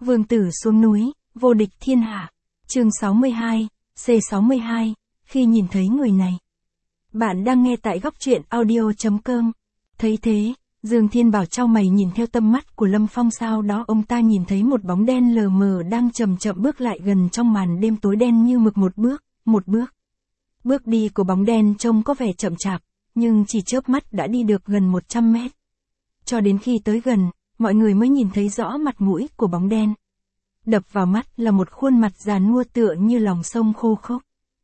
Vương tử xuống núi, vô địch thiên hạ. Chương 62, C62, khi nhìn thấy người này. Bạn đang nghe tại góc truyện audio.com. Thấy thế, Dương Thiên Bảo chau mày nhìn theo tâm mắt của Lâm Phong, sau đó ông ta nhìn thấy một bóng đen lờ mờ đang chậm chậm bước lại gần trong màn đêm tối đen như mực, một bước. Bước đi của bóng đen trông có vẻ chậm chạp, nhưng chỉ chớp mắt đã đi được gần 100 mét. Cho đến khi tới gần, mọi người mới nhìn thấy rõ mặt mũi của bóng đen. Đập vào mắt là một khuôn mặt già nua tựa như lòng sông khô khốc.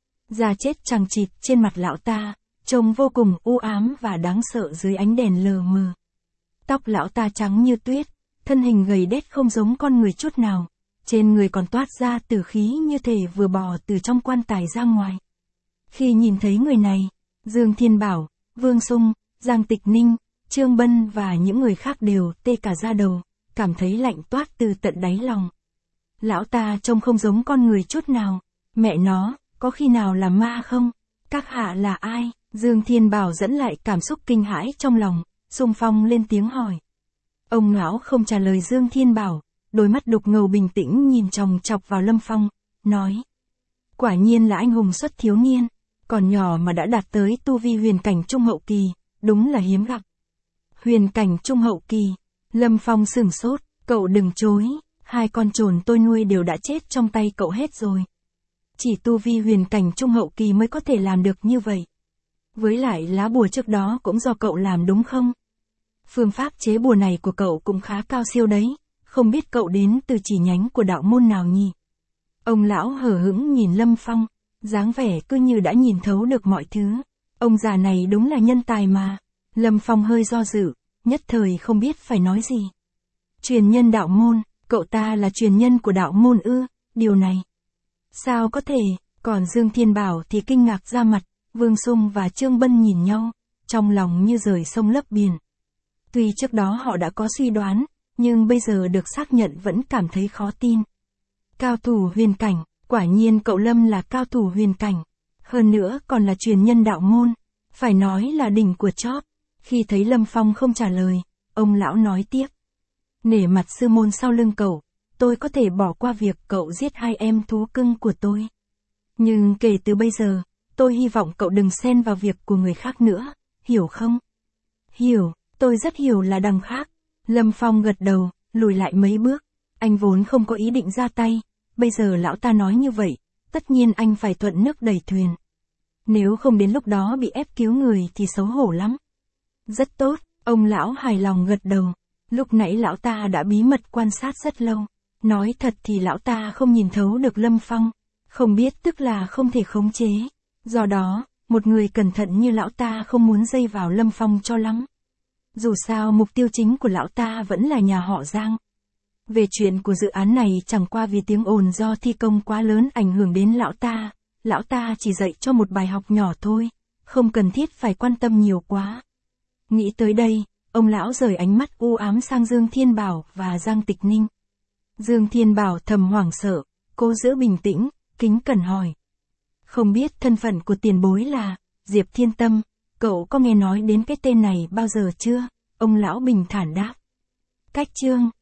Da chết chằng chịt trên mặt lão ta, trông vô cùng u ám và đáng sợ dưới ánh đèn lờ mờ. Tóc lão ta trắng như tuyết, thân hình gầy đét không giống con người chút nào, trên người còn toát ra tử khí như thể vừa bò từ trong quan tài ra ngoài. Khi nhìn thấy người này, Dương Thiên Bảo, Vương Sung, Giang Tịch Ninh, Trương Bân và những người khác đều tê cả da đầu, cảm thấy lạnh toát từ tận đáy lòng. Lão ta trông không giống con người chút nào, mẹ nó, có khi nào là ma không? Các hạ là ai? Dương Thiên Bảo dẫn lại cảm xúc kinh hãi trong lòng, xung phong lên tiếng hỏi. Ông lão không trả lời Dương Thiên Bảo, đôi mắt đục ngầu bình tĩnh nhìn chòng chọc vào Lâm Phong, nói. Quả nhiên là anh hùng xuất thiếu niên, còn nhỏ mà đã đạt tới tu vi huyền cảnh trung hậu kỳ, đúng là hiếm gặp. Huyền cảnh trung hậu kỳ, Lâm Phong sửng sốt, cậu đừng chối, 2 con trồn tôi nuôi đều đã chết trong tay cậu hết rồi. Chỉ tu vi huyền cảnh trung hậu kỳ mới có thể làm được như vậy. Với lại lá bùa trước đó cũng do cậu làm đúng không? Phương pháp chế bùa này của cậu cũng khá cao siêu đấy, không biết cậu đến từ chỉ nhánh của đạo môn nào nhỉ? Ông lão hờ hững nhìn Lâm Phong, dáng vẻ cứ như đã nhìn thấu được mọi thứ. Ông già này đúng là nhân tài mà. Lâm Phong hơi do dự, nhất thời không biết phải nói gì. Truyền nhân đạo môn, cậu ta là truyền nhân của đạo môn ư? Điều này sao có thể? Còn Dương Thiên Bảo thì kinh ngạc ra mặt. Vương Sung và Trương Bân nhìn nhau, trong lòng như rời sông lấp biển. Tuy trước đó họ đã có suy đoán, nhưng bây giờ được xác nhận vẫn cảm thấy khó tin. Cao thủ huyền cảnh, quả nhiên cậu Lâm là cao thủ huyền cảnh. Hơn nữa còn là truyền nhân đạo môn, phải nói là đỉnh của chóp. Khi thấy Lâm Phong không trả lời, ông lão nói tiếp. Nể mặt sư môn sau lưng cậu, tôi có thể bỏ qua việc cậu giết 2 em thú cưng của tôi. Nhưng kể từ bây giờ, tôi hy vọng cậu đừng xen vào việc của người khác nữa, hiểu không? Hiểu, tôi rất hiểu là đằng khác. Lâm Phong gật đầu, lùi lại mấy bước. Anh vốn không có ý định ra tay, bây giờ lão ta nói như vậy, tất nhiên anh phải thuận nước đẩy thuyền. Nếu không đến lúc đó bị ép cứu người thì xấu hổ lắm. Rất tốt, ông lão hài lòng gật đầu. Lúc nãy lão ta đã bí mật quan sát rất lâu. Nói thật thì lão ta không nhìn thấu được Lâm Phong. Không biết tức là không thể khống chế. Do đó, một người cẩn thận như lão ta không muốn dây vào Lâm Phong cho lắm. Dù sao mục tiêu chính của lão ta vẫn là nhà họ Giang. Về chuyện của dự án này chẳng qua vì tiếng ồn do thi công quá lớn ảnh hưởng đến lão ta chỉ dạy cho một bài học nhỏ thôi, không cần thiết phải quan tâm nhiều quá. Nghĩ tới đây, ông lão rời ánh mắt u ám sang Dương Thiên Bảo và Giang Tịch Ninh. Dương Thiên Bảo thầm hoảng sợ, cố giữ bình tĩnh, kính cẩn hỏi. Không biết thân phận của tiền bối là Diệp Thiên Tâm, cậu có nghe nói đến cái tên này bao giờ chưa? Ông lão bình thản đáp. Cách chương